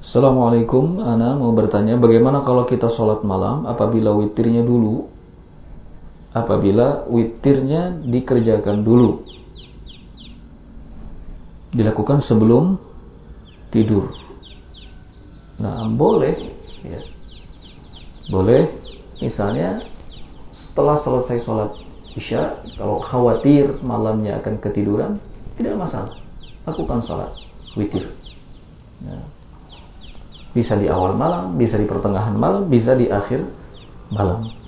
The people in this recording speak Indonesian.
Assalamualaikum, Ana mau bertanya bagaimana kalau kita sholat malam apabila witirnya dikerjakan dulu, dilakukan sebelum tidur. Nah, boleh ya. Boleh misalnya setelah selesai sholat Isya, kalau khawatir malamnya akan ketiduran, tidak masalah, lakukan sholat witir. Nah, bisa di awal malam, bisa di pertengahan malam, bisa di akhir malam.